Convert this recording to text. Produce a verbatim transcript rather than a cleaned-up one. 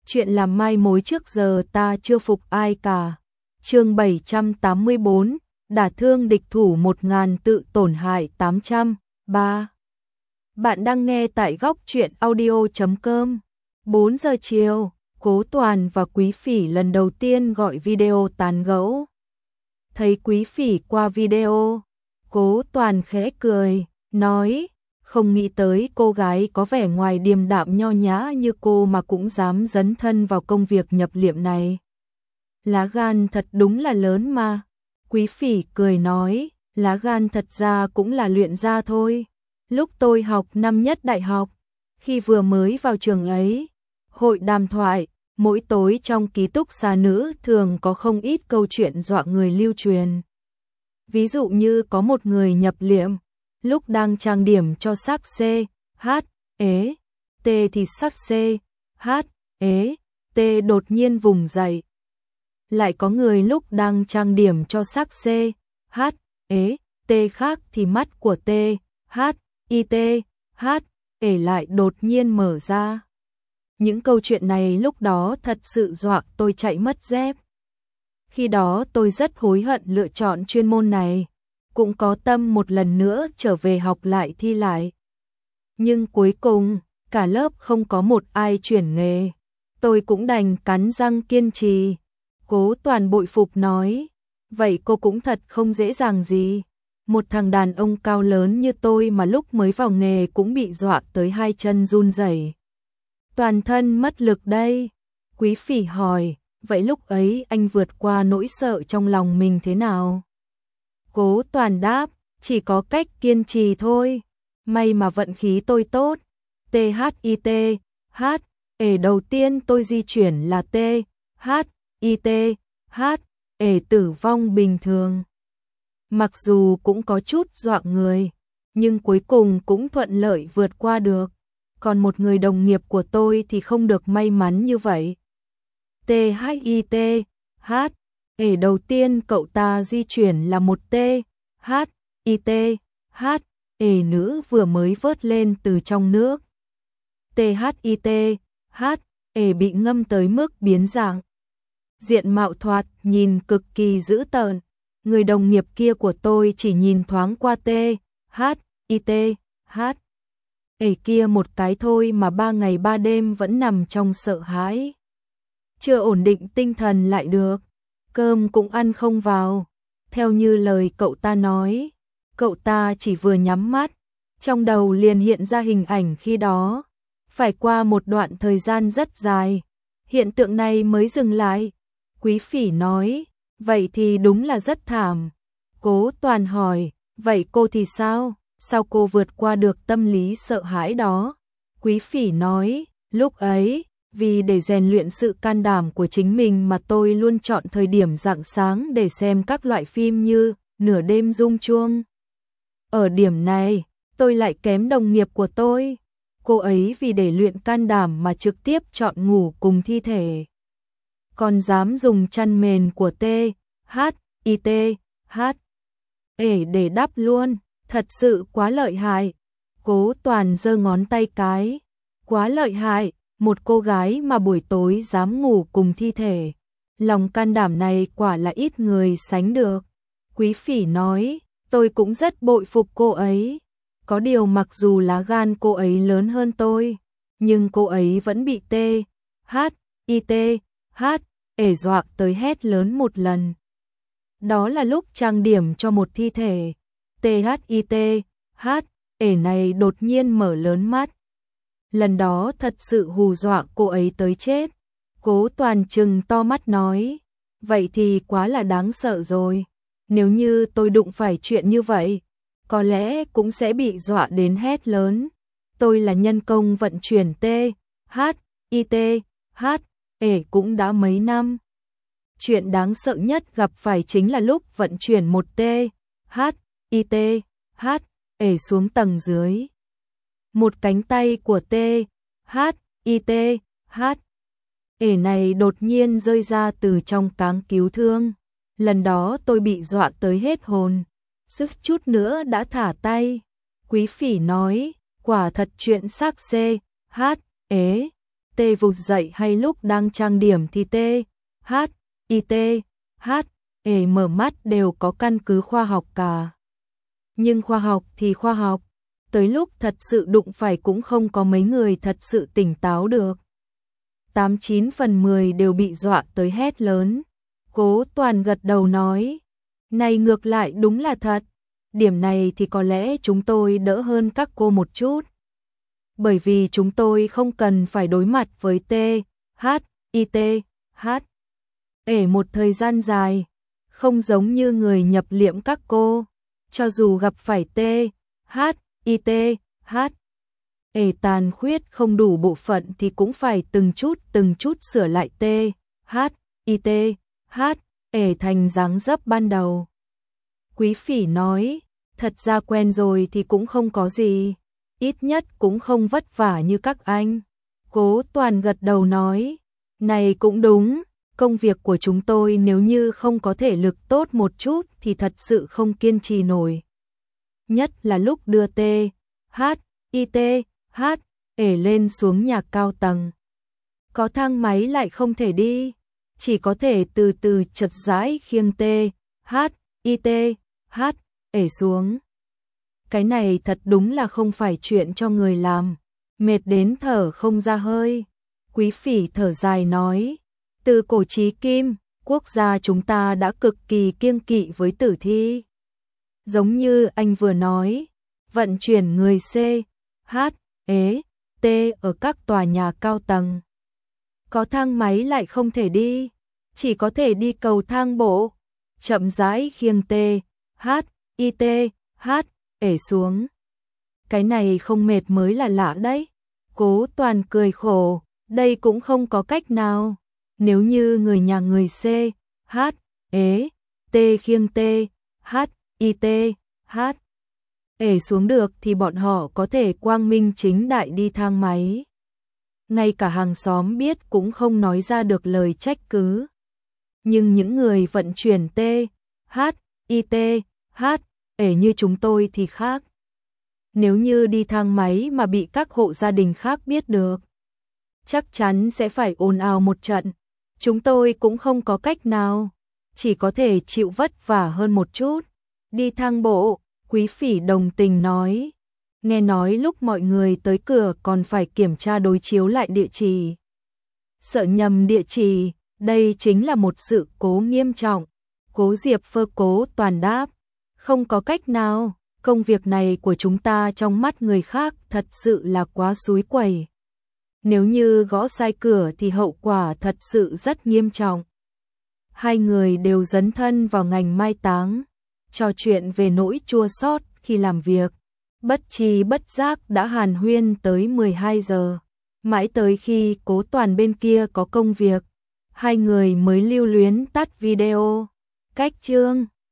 chuyện làm mai mối trước giờ ta chưa phục ai cả. Chương bảy trăm tám mươi bốn, đả thương địch thủ một nghìn tự tổn hại tám trăm, ba. Bạn đang nghe tại góc truyện audio chấm com. bốn giờ chiều, Cố Toàn và Quý Phỉ lần đầu tiên gọi video tán gẫu. Thấy Quý Phỉ qua video, Cố Toàn khẽ cười, nói, không nghĩ tới cô gái có vẻ ngoài điềm đạm nho nhã như cô mà cũng dám dấn thân vào công việc nhập liệm này. Lá gan thật đúng là lớn mà. Quý Phỉ cười nói, lá gan thật ra cũng là luyện ra thôi. Lúc tôi học năm nhất đại học, khi vừa mới vào trường ấy, hội đàm thoại, mỗi tối trong ký túc xá nữ thường có không ít câu chuyện dọa người lưu truyền. Ví dụ như có một người nhập liệm, lúc đang trang điểm cho sắc C, H, ế, T thì sắc C, H, ế, T đột nhiên vùng dậy. Lại có người lúc đang trang điểm cho sắc C, H, ế, T khác thì mắt của T, H, I T, H, ế lại đột nhiên mở ra. Những câu chuyện này lúc đó thật sự dọa tôi chạy mất dép. Khi đó tôi rất hối hận lựa chọn chuyên môn này, cũng có tâm một lần nữa trở về học lại thi lại. Nhưng cuối cùng, cả lớp không có một ai chuyển nghề. Tôi cũng đành cắn răng kiên trì. Cố Toàn bội phục nói, vậy cô cũng thật không dễ dàng gì. Một thằng đàn ông cao lớn như tôi mà lúc mới vào nghề cũng bị dọa tới hai chân run rẩy, toàn thân mất lực đây. Quý Phỉ hỏi, vậy lúc ấy anh vượt qua nỗi sợ trong lòng mình thế nào? Cố Toàn đáp, chỉ có cách kiên trì thôi. May mà vận khí tôi tốt. T H I T, H, ể đầu tiên tôi di chuyển là T, H, I T, H, ể tử vong bình thường. Mặc dù cũng có chút dọa người, nhưng cuối cùng cũng thuận lợi vượt qua được. Còn một người đồng nghiệp của tôi thì không được may mắn như vậy. T H I T, H, ể đầu tiên cậu ta di chuyển là một T, H, I T, H, ể nữ vừa mới vớt lên từ trong nước. T H I T, H, ể bị ngâm tới mức biến dạng. Diện mạo thoạt nhìn cực kỳ dữ tợn. Người đồng nghiệp kia của tôi chỉ nhìn thoáng qua T, H, I T, H, ể kia một cái thôi mà ba ngày ba đêm vẫn nằm trong sợ hãi. Chưa ổn định tinh thần lại được, cơm cũng ăn không vào. Theo như lời cậu ta nói, cậu ta chỉ vừa nhắm mắt, trong đầu liền hiện ra hình ảnh khi đó. Phải qua một đoạn thời gian rất dài, hiện tượng này mới dừng lại. Quý Phỉ nói, vậy thì đúng là rất thảm. Cố Toàn hỏi, vậy cô thì sao? Sao cô vượt qua được tâm lý sợ hãi đó? Quý Phỉ nói, lúc ấy, vì để rèn luyện sự can đảm của chính mình mà tôi luôn chọn thời điểm rạng sáng để xem các loại phim như Nửa đêm rung chuông. Ở điểm này, tôi lại kém đồng nghiệp của tôi. Cô ấy vì để luyện can đảm mà trực tiếp chọn ngủ cùng thi thể. Còn dám dùng chăn mền của T, H, I T, H, ể để đắp luôn, thật sự quá lợi hại. Cố Toàn giơ ngón tay cái, quá lợi hại, một cô gái mà buổi tối dám ngủ cùng thi thể. Lòng can đảm này quả là ít người sánh được. Quý Phỉ nói, tôi cũng rất bội phục cô ấy. Có điều mặc dù lá gan cô ấy lớn hơn tôi, nhưng cô ấy vẫn bị T, H, I T, H, ể dọa tới hét lớn một lần. Đó là lúc trang điểm cho một thi thể. T H I T, H, ể này đột nhiên mở lớn mắt. Lần đó thật sự hù dọa cô ấy tới chết. Cố Toàn trừng to mắt nói, vậy thì quá là đáng sợ rồi. Nếu như tôi đụng phải chuyện như vậy, có lẽ cũng sẽ bị dọa đến hét lớn. Tôi là nhân công vận chuyển T, H, I T, H, ể cũng đã mấy năm. Chuyện đáng sợ nhất gặp phải chính là lúc vận chuyển một T, H, I T, H, ể xuống tầng dưới. Một cánh tay của T, H, I T, H, ể này đột nhiên rơi ra từ trong cáng cứu thương. Lần đó tôi bị dọa tới hết hồn, sức chút nữa đã thả tay. Quý Phỉ nói, quả thật chuyện xác C, H, ế, tê vụt dậy hay lúc đang trang điểm thì tê, hát, y tê, hát, ề mở mắt đều có căn cứ khoa học cả. Nhưng khoa học thì khoa học, tới lúc thật sự đụng phải cũng không có mấy người thật sự tỉnh táo được. Tám chín phần mười đều bị dọa tới hét lớn. Cố Toàn gật đầu nói, này ngược lại đúng là thật, điểm này thì có lẽ chúng tôi đỡ hơn các cô một chút. Bởi vì chúng tôi không cần phải đối mặt với T, H, I T, H, ể một thời gian dài, không giống như người nhập liệm các cô, cho dù gặp phải T, H, I T, H, ể tàn khuyết không đủ bộ phận thì cũng phải từng chút từng chút sửa lại T, H, I T, H, ể thành dáng dấp ban đầu. Quý Phỉ nói, thật ra quen rồi thì cũng không có gì, ít nhất cũng không vất vả như các anh. Cố Toàn gật đầu nói, này cũng đúng, công việc của chúng tôi nếu như không có thể lực tốt một chút thì thật sự không kiên trì nổi. Nhất là lúc đưa T, H, I T, H, ể lên xuống nhà cao tầng. Có thang máy lại không thể đi, chỉ có thể từ từ chật rãi khiêng T, H, I T, H, ể xuống. Cái này thật đúng là không phải chuyện cho người làm, mệt đến thở không ra hơi. Quý Phỉ thở dài nói, từ cổ chí kim, quốc gia chúng ta đã cực kỳ kiêng kỵ với tử thi. Giống như anh vừa nói, vận chuyển người C, H, ế, T ở các tòa nhà cao tầng. Có thang máy lại không thể đi, chỉ có thể đi cầu thang bộ, chậm rãi khiêng T, H, I T, H, ể xuống. Cái này không mệt mới là lạ đấy. Cố Toàn cười khổ, đây cũng không có cách nào. Nếu như người nhà người C, H, ế, T khiêng T, H, I T, H, ể xuống được thì bọn họ có thể quang minh chính đại đi thang máy. Ngay cả hàng xóm biết cũng không nói ra được lời trách cứ. Nhưng những người vận chuyển T, H, I T, H, ể như chúng tôi thì khác. Nếu như đi thang máy mà bị các hộ gia đình khác biết được, chắc chắn sẽ phải ồn ào một trận. Chúng tôi cũng không có cách nào, chỉ có thể chịu vất vả hơn một chút. Đi thang bộ, Quý Phỉ đồng tình nói. Nghe nói lúc mọi người tới cửa còn phải kiểm tra đối chiếu lại địa chỉ. Sợ nhầm địa chỉ, đây chính là một sự cố nghiêm trọng. Cố Diệp Phơ Cố Toàn đáp, không có cách nào, công việc này của chúng ta trong mắt người khác thật sự là quá xúi quẩy. Nếu như gõ sai cửa thì hậu quả thật sự rất nghiêm trọng. Hai người đều dấn thân vào ngành mai táng, trò chuyện về nỗi chua xót khi làm việc. Bất tri bất giác đã hàn huyên tới mười hai giờ. Mãi tới khi Cố Toàn bên kia có công việc, hai người mới lưu luyến tắt video. Cách chương